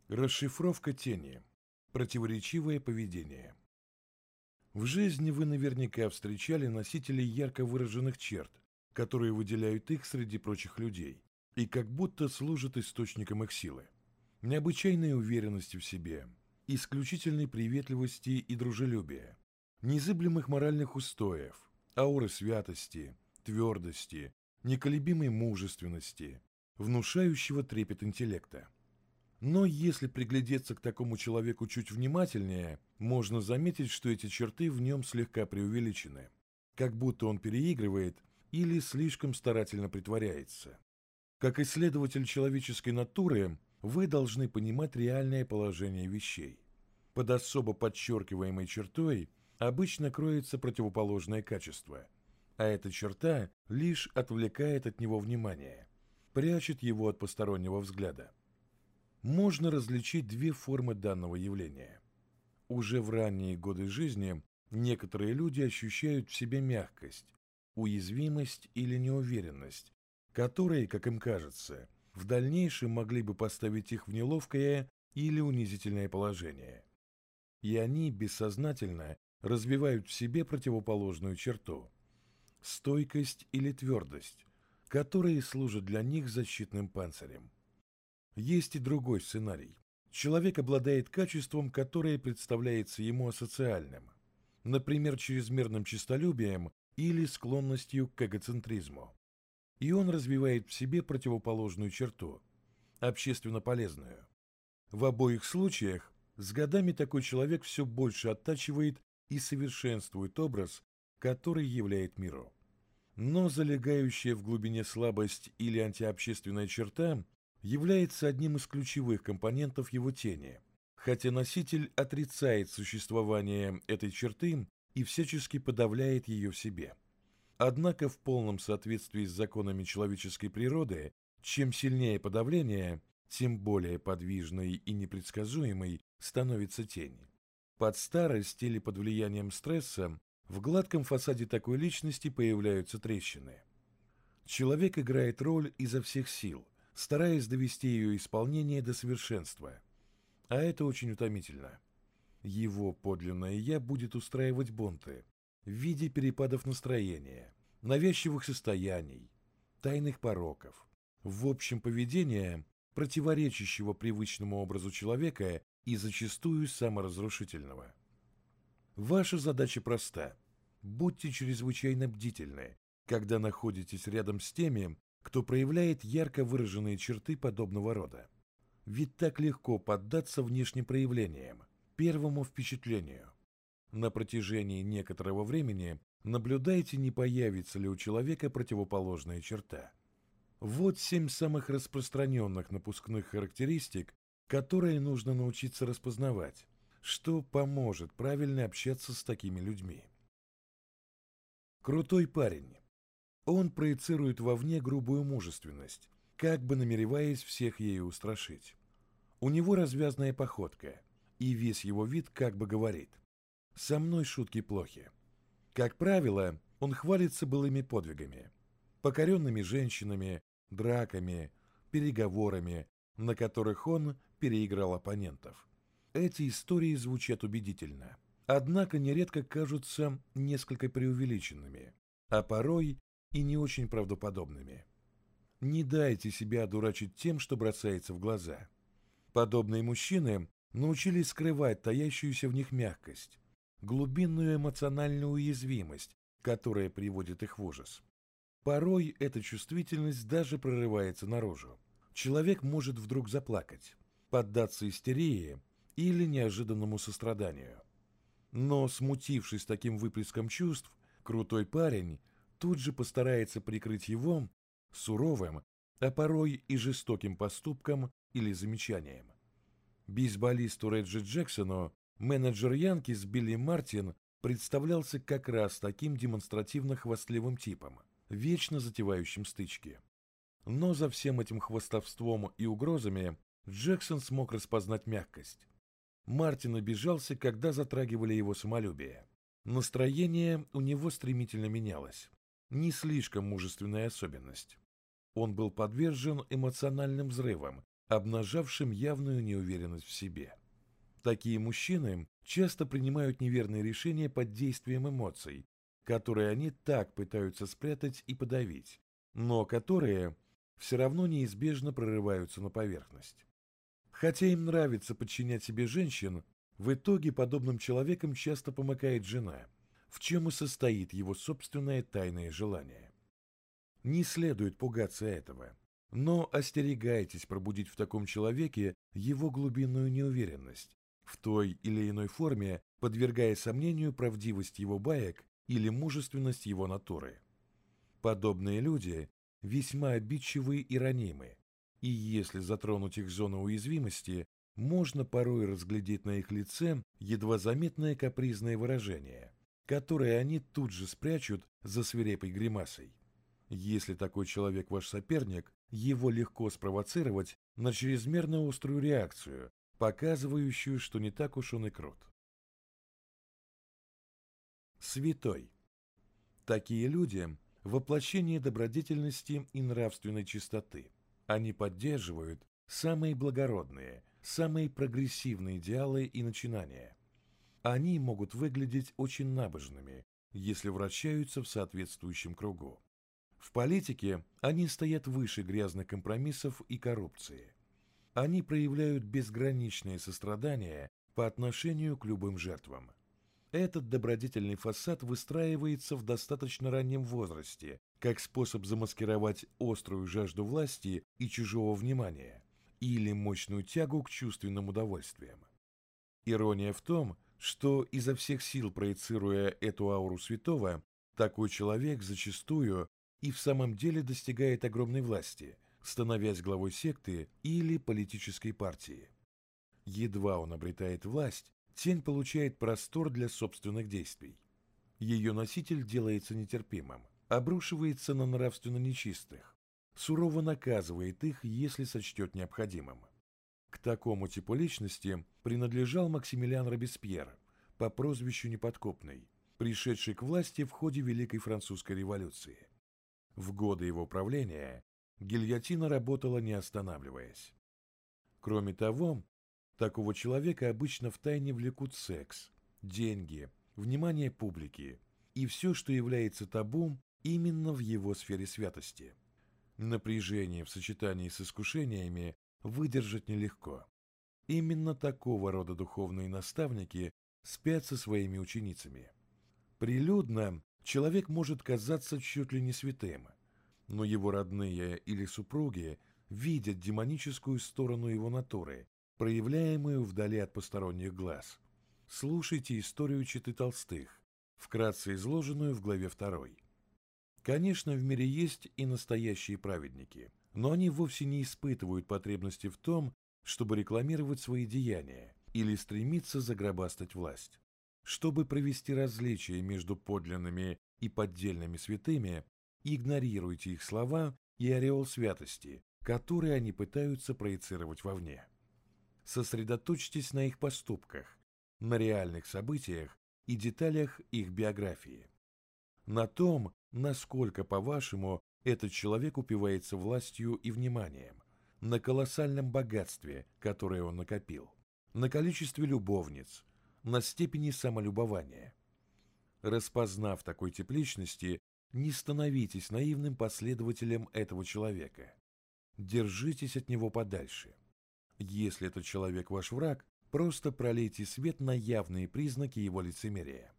Расшифровка тени. Противоречивое поведение. В жизни вы наверняка встречали носителей ярко выраженных черт, которые выделяют их среди прочих людей и как будто служат источником их силы. Необычайной уверенности в себе, исключительной приветливости и дружелюбия, незыблемых моральных устоев, ауры святости, твердости, неколебимой мужественности, внушающего трепет интеллекта. Но если приглядеться к такому человеку чуть внимательнее, можно заметить, что эти черты в нем слегка преувеличены, как будто он переигрывает или слишком старательно притворяется. Как исследователь человеческой натуры, вы должны понимать реальное положение вещей. Под особо подчеркиваемой чертой обычно кроется противоположное качество, а эта черта лишь отвлекает от него внимание, прячет его от постороннего взгляда. Можно различить две формы данного явления. Уже в ранние годы жизни некоторые люди ощущают в себе мягкость, уязвимость или неуверенность, которые, как им кажется, в дальнейшем могли бы поставить их в неловкое или унизительное положение. И они бессознательно развивают в себе противоположную черту – стойкость или твердость, которые служат для них защитным панцирем. Есть и другой сценарий. Человек обладает качеством, которое представляется ему асоциальным, например, чрезмерным честолюбием или склонностью к эгоцентризму. И он развивает в себе противоположную черту – общественно полезную. В обоих случаях с годами такой человек все больше оттачивает и совершенствует образ, который являет миру. Но залегающая в глубине слабость или антиобщественная черта является одним из ключевых компонентов его тени, хотя носитель отрицает существование этой черты и всячески подавляет ее в себе. Однако в полном соответствии с законами человеческой природы, чем сильнее подавление, тем более подвижной и непредсказуемой становится тень. Под старость или под влиянием стресса в гладком фасаде такой личности появляются трещины. Человек играет роль изо всех сил, стараясь довести ее исполнение до совершенства. А это очень утомительно. Его подлинное «я» будет устраивать бунты в виде перепадов настроения, навязчивых состояний, тайных пороков, в общем поведения, противоречащего привычному образу человека и зачастую саморазрушительного. Ваша задача проста. Будьте чрезвычайно бдительны, когда находитесь рядом с теми, кто проявляет ярко выраженные черты подобного рода. Ведь так легко поддаться внешним проявлениям, первому впечатлению. На протяжении некоторого времени наблюдайте, не появится ли у человека противоположная черта. Вот 7 самых распространенных напускных характеристик, которые нужно научиться распознавать, что поможет правильно общаться с такими людьми. Крутой парень. Он проецирует вовне грубую мужественность, как бы намереваясь всех ею устрашить. У него развязная походка, и весь его вид как бы говорит: «Со мной шутки плохи». Как правило, он хвалится былыми подвигами, покоренными женщинами, драками, переговорами, на которых он переиграл оппонентов. Эти истории звучат убедительно, однако нередко кажутся несколько преувеличенными, а порой и не очень правдоподобными. Не дайте себя одурачить тем, что бросается в глаза. Подобные мужчины научились скрывать таящуюся в них мягкость, глубинную эмоциональную уязвимость, которая приводит их в ужас. Порой эта чувствительность даже прорывается наружу. Человек может вдруг заплакать, поддаться истерии или неожиданному состраданию. Но, смутившись таким выплеском чувств, крутой парень тут же постарается прикрыть его суровым, а порой и жестоким поступком или замечанием. Бейсболисту Реджи Джексону менеджер Янкис Билли Мартин представлялся как раз таким демонстративно-хвастливым типом, вечно затевающим стычки. Но за всем этим хвастовством и угрозами Джексон смог распознать мягкость. Мартин обижался, когда затрагивали его самолюбие. Настроение у него стремительно менялось. Не слишком мужественная особенность. Он был подвержен эмоциональным взрывам, обнажавшим явную неуверенность в себе. Такие мужчины часто принимают неверные решения под действием эмоций, которые они так пытаются спрятать и подавить, но которые все равно неизбежно прорываются на поверхность. Хотя им нравится подчинять себе женщин, в итоге подобным человеком часто помыкает жена, в чем и состоит его собственное тайное желание. Не следует пугаться этого, но остерегайтесь пробудить в таком человеке его глубинную неуверенность, в той или иной форме подвергая сомнению правдивость его баек или мужественность его натуры. Подобные люди весьма обидчивы и ранимы, и если затронуть их зону уязвимости, можно порой разглядеть на их лице едва заметное капризное выражение, которое они тут же спрячут за свирепой гримасой. Если такой человек ваш соперник, его легко спровоцировать на чрезмерно острую реакцию, показывающую, что не так уж он и крут. Святой. Такие люди – воплощение добродетельности и нравственной чистоты. Они поддерживают самые благородные, самые прогрессивные идеалы и начинания. Они могут выглядеть очень набожными, если вращаются в соответствующем кругу. В политике они стоят выше грязных компромиссов и коррупции. Они проявляют безграничное сострадание по отношению к любым жертвам. Этот добродетельный фасад выстраивается в достаточно раннем возрасте, как способ замаскировать острую жажду власти и чужого внимания, или мощную тягу к чувственным удовольствиям. Ирония в том, что изо всех сил проецируя эту ауру святого, такой человек зачастую и в самом деле достигает огромной власти, становясь главой секты или политической партии. Едва он обретает власть, тень получает простор для собственных действий. Ее носитель делается нетерпимым, обрушивается на нравственно нечистых, сурово наказывает их, если сочтет необходимым. К такому типу личности принадлежал Максимилиан Робеспьер по прозвищу Неподкупный, пришедший к власти в ходе Великой Французской революции. В годы его правления гильотина работала не останавливаясь. Кроме того, такого человека обычно втайне влекут секс, деньги, внимание публики и все, что является табу именно в его сфере святости. Напряжение в сочетании с искушениями выдержать нелегко. Именно такого рода духовные наставники спят со своими ученицами. Прилюдно человек может казаться чуть ли не святым, но его родные или супруги видят демоническую сторону его натуры, проявляемую вдали от посторонних глаз. Слушайте историю Читы Толстых, вкратце изложенную в главе 2. Конечно, в мире есть и настоящие праведники, но они вовсе не испытывают потребности в том, чтобы рекламировать свои деяния или стремиться загробастать власть. Чтобы провести различие между подлинными и поддельными святыми, игнорируйте их слова и ореол святости, которые они пытаются проецировать вовне. Сосредоточьтесь на их поступках, на реальных событиях и деталях их биографии. На том, насколько, по-вашему, этот человек упивается властью и вниманием, на колоссальном богатстве, которое он накопил, на количестве любовниц, на степени самолюбования. Распознав такой тип личности, не становитесь наивным последователем этого человека. Держитесь от него подальше. Если этот человек ваш враг, просто пролейте свет на явные признаки его лицемерия.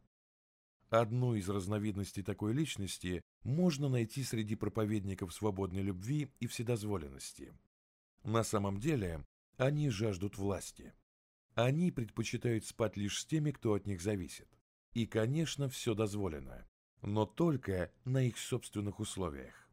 Одну из разновидностей такой личности можно найти среди проповедников свободной любви и вседозволенности. На самом деле, они жаждут власти. Они предпочитают спать лишь с теми, кто от них зависит. И, конечно, все дозволено, но только на их собственных условиях.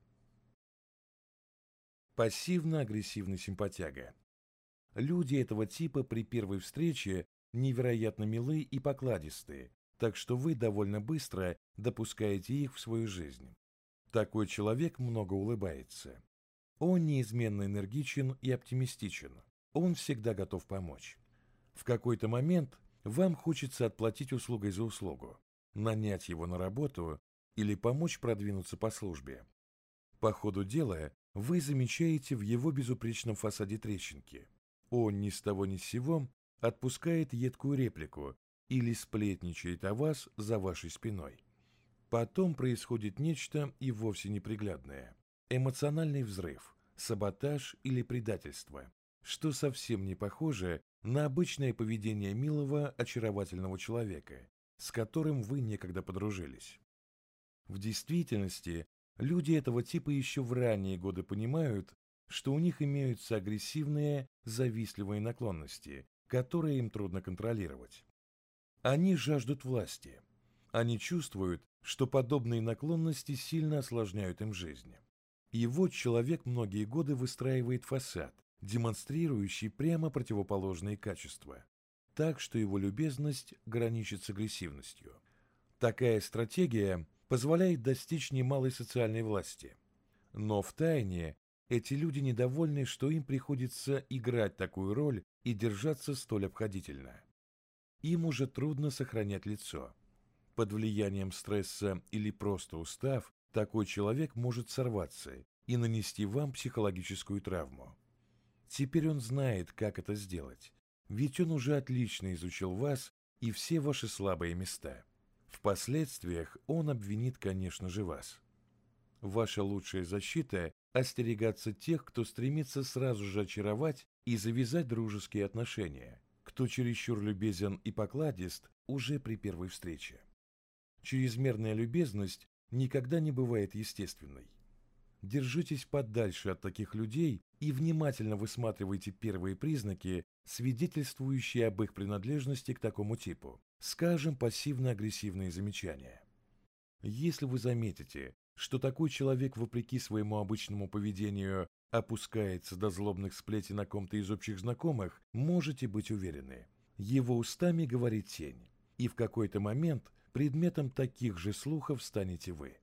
Пассивно-агрессивный симпатяга. Люди этого типа при первой встрече невероятно милы и покладистые, так что вы довольно быстро допускаете их в свою жизнь. Такой человек много улыбается. Он неизменно энергичен и оптимистичен. Он всегда готов помочь. В какой-то момент вам хочется отплатить услугой за услугу, нанять его на работу или помочь продвинуться по службе. По ходу дела вы замечаете в его безупречном фасаде трещинки. Он ни с того ни с сего отпускает едкую реплику или сплетничает о вас за вашей спиной. Потом происходит нечто и вовсе неприглядное. Эмоциональный взрыв, саботаж или предательство, что совсем не похоже на обычное поведение милого, очаровательного человека, с которым вы некогда подружились. В действительности, люди этого типа еще в ранние годы понимают, что у них имеются агрессивные, завистливые наклонности, которые им трудно контролировать. Они жаждут власти. Они чувствуют, что подобные наклонности сильно осложняют им жизнь. И вот человек многие годы выстраивает фасад, демонстрирующий прямо противоположные качества, так что его любезность граничит с агрессивностью. Такая стратегия позволяет достичь немалой социальной власти. Но втайне эти люди недовольны, что им приходится играть такую роль и держаться столь обходительно. Им уже трудно сохранять лицо. Под влиянием стресса или просто устав, такой человек может сорваться и нанести вам психологическую травму. Теперь он знает, как это сделать, ведь он уже отлично изучил вас и все ваши слабые места. В последствиях он обвинит, конечно же, вас. Ваша лучшая защита – остерегаться тех, кто стремится сразу же очаровать и завязать дружеские отношения, кто чересчур любезен и покладист уже при первой встрече. Чрезмерная любезность никогда не бывает естественной. Держитесь подальше от таких людей и внимательно высматривайте первые признаки, свидетельствующие об их принадлежности к такому типу, скажем, пассивно-агрессивные замечания. Если вы заметите, что такой человек, вопреки своему обычному поведению, опускается до злобных сплетен о ком-то из общих знакомых, можете быть уверены, его устами говорит тень, и в какой-то момент предметом таких же слухов станете вы.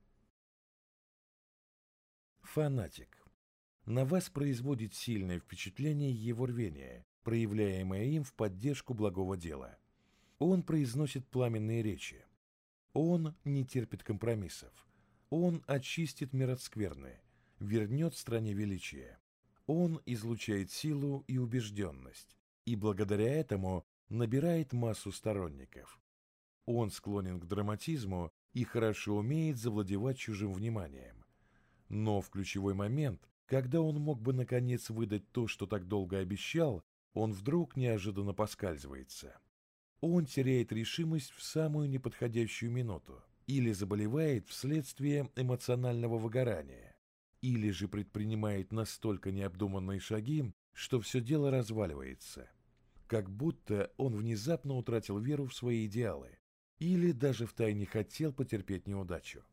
Фанатик. На вас производит сильное впечатление его рвение, проявляемое им в поддержку благого дела. Он произносит пламенные речи. Он не терпит компромиссов. Он очистит мир от скверны, вернет стране величие. Он излучает силу и убежденность, и благодаря этому набирает массу сторонников. Он склонен к драматизму и хорошо умеет завладевать чужим вниманием. Но в ключевой момент, когда он мог бы наконец выдать то, что так долго обещал, он вдруг неожиданно поскальзывается. Он теряет решимость в самую неподходящую минуту, или заболевает вследствие эмоционального выгорания, или же предпринимает настолько необдуманные шаги, что все дело разваливается. Как будто он внезапно утратил веру в свои идеалы, или даже втайне хотел потерпеть неудачу.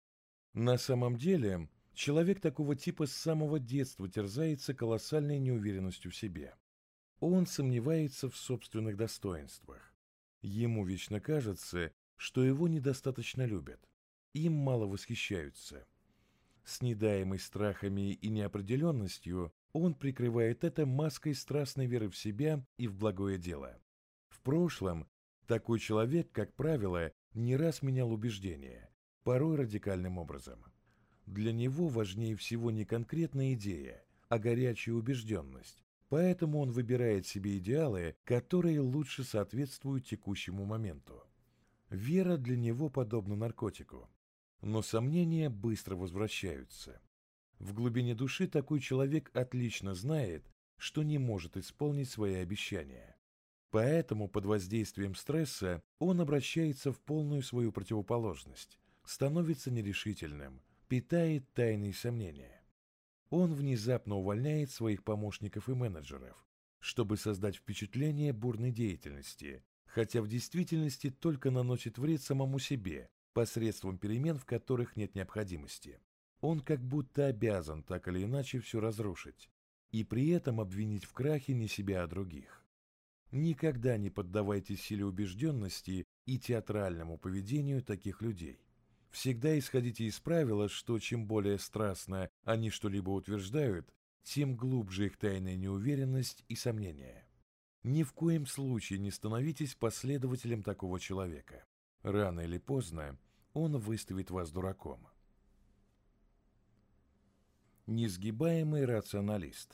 На самом деле, человек такого типа с самого детства терзается колоссальной неуверенностью в себе. Он сомневается в собственных достоинствах. Ему вечно кажется, что его недостаточно любят, им мало восхищаются. Снедаемый страхами и неопределенностью, он прикрывает это маской страстной веры в себя и в благое дело. В прошлом такой человек, как правило, не раз менял убеждения, порой радикальным образом. Для него важнее всего не конкретная идея, а горячая убежденность, поэтому он выбирает себе идеалы, которые лучше соответствуют текущему моменту. Вера для него подобна наркотику, но сомнения быстро возвращаются. В глубине души такой человек отлично знает, что не может исполнить свои обещания. Поэтому под воздействием стресса он обращается в полную свою противоположность, становится нерешительным, питает тайные сомнения. Он внезапно увольняет своих помощников и менеджеров, чтобы создать впечатление бурной деятельности, хотя в действительности только наносит вред самому себе посредством перемен, в которых нет необходимости. Он как будто обязан так или иначе все разрушить, и при этом обвинить в крахе не себя, а других. Никогда не поддавайтесь силе убежденности и театральному поведению таких людей. Всегда исходите из правила, что чем более страстно они что-либо утверждают, тем глубже их тайная неуверенность и сомнения. Ни в коем случае не становитесь последователем такого человека. Рано или поздно он выставит вас дураком. Несгибаемый рационалист.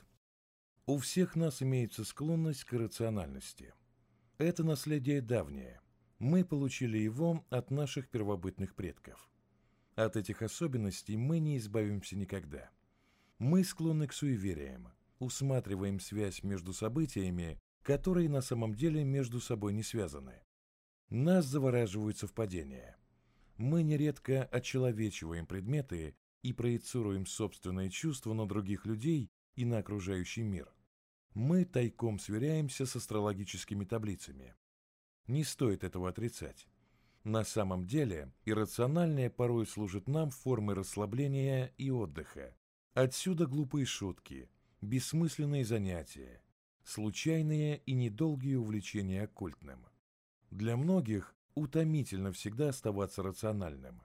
У всех нас имеется склонность к иррациональности. Это наследие давнее. Мы получили его от наших первобытных предков. От этих особенностей мы не избавимся никогда. Мы склонны к суевериям, усматриваем связь между событиями, которые на самом деле между собой не связаны. Нас завораживают совпадения. Мы нередко очеловечиваем предметы и проецируем собственные чувства на других людей и на окружающий мир. Мы тайком сверяемся с астрологическими таблицами. Не стоит этого отрицать. На самом деле, иррациональное порой служит нам формой расслабления и отдыха. Отсюда глупые шутки, бессмысленные занятия, случайные и недолгие увлечения оккультным. Для многих утомительно всегда оставаться рациональным.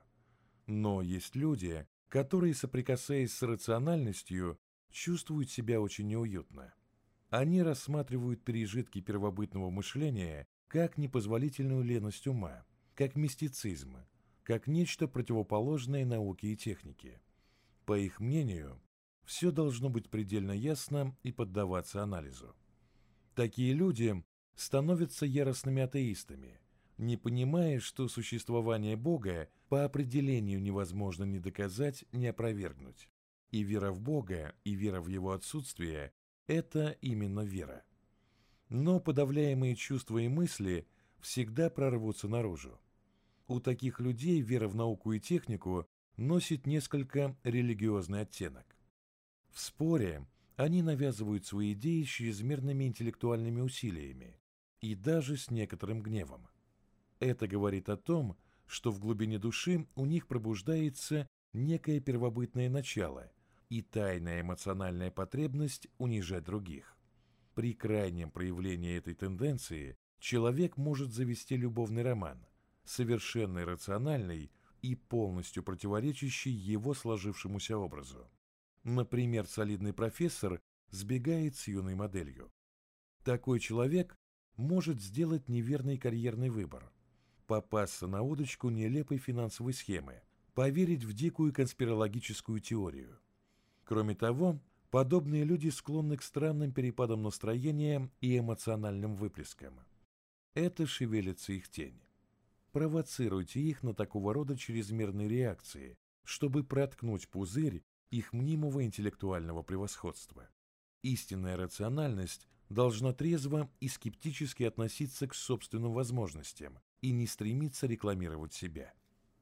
Но есть люди, которые, соприкасаясь с рациональностью, чувствуют себя очень неуютно. Они рассматривают пережитки первобытного мышления как непозволительную леность ума, как мистицизм, как нечто противоположное науке и технике. По их мнению, все должно быть предельно ясно и поддаваться анализу. Такие люди становятся яростными атеистами, не понимая, что существование Бога по определению невозможно ни доказать, ни опровергнуть. И вера в Бога, и вера в Его отсутствие – это именно вера. Но подавляемые чувства и мысли всегда прорвутся наружу. У таких людей вера в науку и технику носит несколько религиозный оттенок. В споре они навязывают свои идеи с чрезмерными интеллектуальными усилиями и даже с некоторым гневом. Это говорит о том, что в глубине души у них пробуждается некое первобытное начало и тайная эмоциональная потребность унижать других. При крайнем проявлении этой тенденции человек может завести любовный роман, совершенно иррациональный и полностью противоречащий его сложившемуся образу. Например, солидный профессор сбегает с юной моделью. Такой человек может сделать неверный карьерный выбор, попасться на удочку нелепой финансовой схемы, поверить в дикую конспирологическую теорию. Кроме того, подобные люди склонны к странным перепадам настроения и эмоциональным выплескам. Это шевелится их тень. Провоцируйте их на такого рода чрезмерные реакции, чтобы проткнуть пузырь их мнимого интеллектуального превосходства. Истинная рациональность должна трезво и скептически относиться к собственным возможностям и не стремиться рекламировать себя.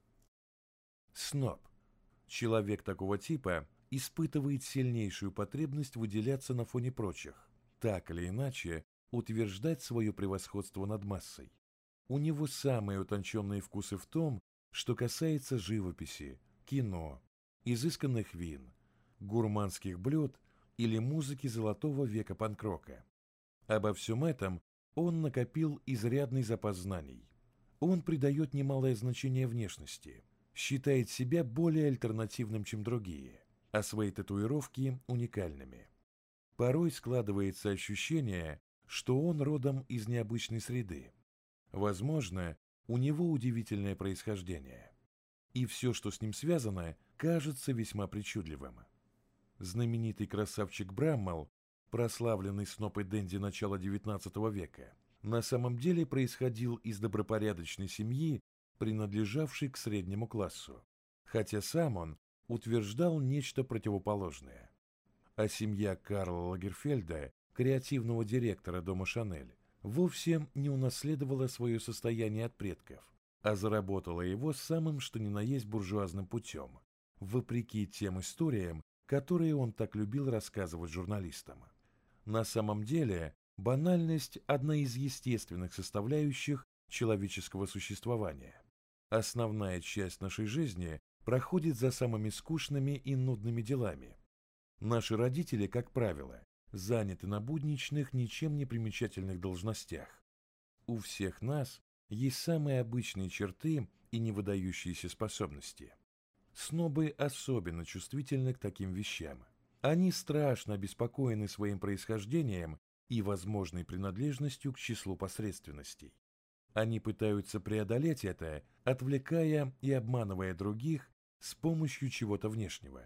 Сноб. Человек такого типа испытывает сильнейшую потребность выделяться на фоне прочих, так или иначе утверждать свое превосходство над массой. У него самые утонченные вкусы в том, что касается живописи, кино, изысканных вин, гурманских блюд или музыки золотого века панк-рока. Обо всем этом он накопил изрядный запас знаний. Он придает немалое значение внешности, считает себя более альтернативным, чем другие, а свои татуировки уникальными. Порой складывается ощущение, что он родом из необычной среды. Возможно, у него удивительное происхождение. И все, что с ним связано, кажется весьма причудливым. Знаменитый красавчик Браммел, прославленный сноп и денди начала XIX века, на самом деле происходил из добропорядочной семьи, принадлежавшей к среднему классу, хотя сам он утверждал нечто противоположное. А семья Карла Лагерфельда, креативного директора дома Шанель, вовсе не унаследовала свое состояние от предков, а заработала его самым что ни на есть буржуазным путем, вопреки тем историям, которые он так любил рассказывать журналистам. На самом деле, банальность – одна из естественных составляющих человеческого существования. Основная часть нашей жизни проходит за самыми скучными и нудными делами. Наши родители, как правило, заняты на будничных, ничем не примечательных должностях. У всех нас есть самые обычные черты и невыдающиеся способности. Снобы особенно чувствительны к таким вещам. Они страшно обеспокоены своим происхождением и возможной принадлежностью к числу посредственностей. Они пытаются преодолеть это, отвлекая и обманывая других с помощью чего-то внешнего.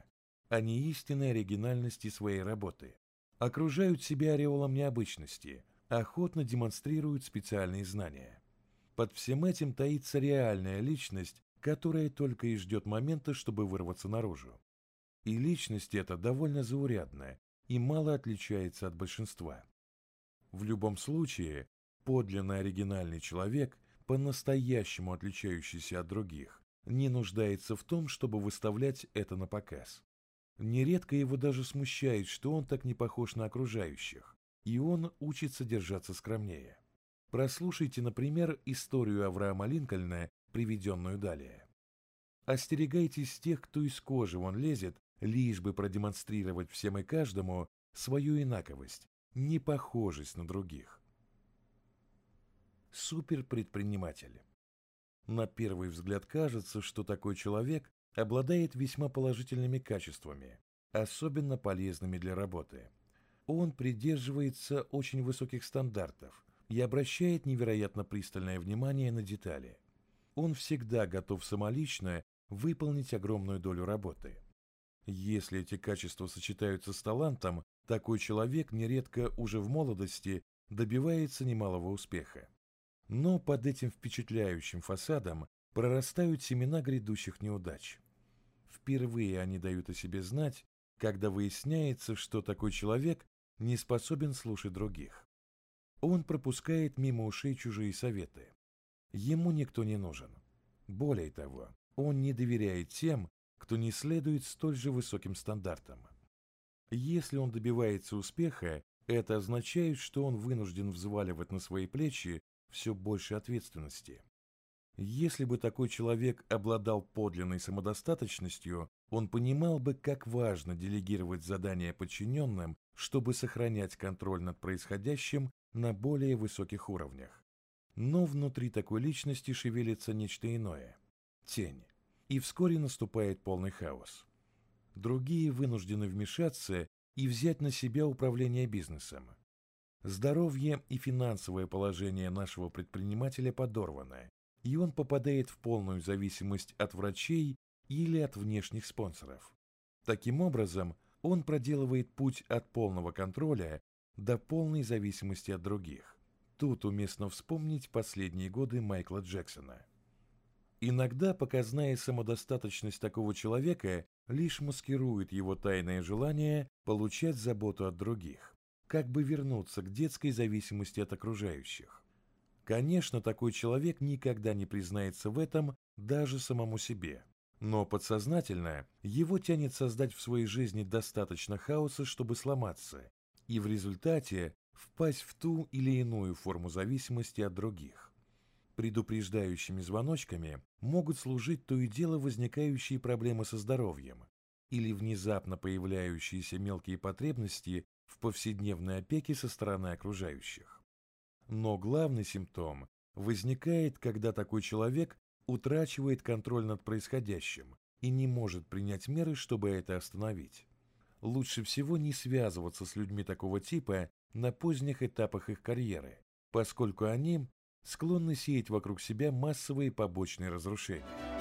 а не истинной оригинальности своей работы. Окружают себя ореолом необычности, охотно демонстрируют специальные знания. Под всем этим таится реальная личность, которая только и ждет момента, чтобы вырваться наружу. И личность эта довольно заурядная и мало отличается от большинства. В любом случае, подлинно оригинальный человек, по-настоящему отличающийся от других, не нуждается в том, чтобы выставлять это на показ. Нередко его даже смущает, что он так не похож на окружающих, и он учится держаться скромнее. Прослушайте, например, историю Авраама Линкольна, приведенную далее. Остерегайтесь тех, кто из кожи вон лезет, лишь бы продемонстрировать всем и каждому свою инаковость, непохожесть на других. Суперпредприниматель. На первый взгляд кажется, что такой человек обладает весьма положительными качествами, особенно полезными для работы. Он придерживается очень высоких стандартов и обращает невероятно пристальное внимание на детали. Он всегда готов самолично выполнить огромную долю работы. Если эти качества сочетаются с талантом, такой человек нередко уже в молодости добивается немалого успеха. Но под этим впечатляющим фасадом прорастают семена грядущих неудач. Впервые они дают о себе знать, когда выясняется, что такой человек не способен слушать других. Он пропускает мимо ушей чужие советы. Ему никто не нужен. Более того, он не доверяет тем, кто не следует столь же высоким стандартам. Если он добивается успеха, это означает, что он вынужден взваливать на свои плечи все больше ответственности. Если бы такой человек обладал подлинной самодостаточностью, он понимал бы, как важно делегировать задания подчиненным, чтобы сохранять контроль над происходящим на более высоких уровнях. Но внутри такой личности шевелится нечто иное – тень. И вскоре наступает полный хаос. Другие вынуждены вмешаться и взять на себя управление бизнесом. Здоровье и финансовое положение нашего предпринимателя подорвано, и он попадает в полную зависимость от врачей или от внешних спонсоров. Таким образом, он проделывает путь от полного контроля до полной зависимости от других. Тут уместно вспомнить последние годы Майкла Джексона. Иногда показная самодостаточность такого человека лишь маскирует его тайное желание получать заботу от других, как бы вернуться к детской зависимости от окружающих. Конечно, такой человек никогда не признается в этом даже самому себе, но подсознательно его тянет создать в своей жизни достаточно хаоса, чтобы сломаться, и в результате впасть в ту или иную форму зависимости от других. Предупреждающими звоночками могут служить то и дело возникающие проблемы со здоровьем или внезапно появляющиеся мелкие потребности в повседневной опеке со стороны окружающих. Но главный симптом возникает, когда такой человек утрачивает контроль над происходящим и не может принять меры, чтобы это остановить. Лучше всего не связываться с людьми такого типа на поздних этапах их карьеры, поскольку они склонны сеять вокруг себя массовые побочные разрушения.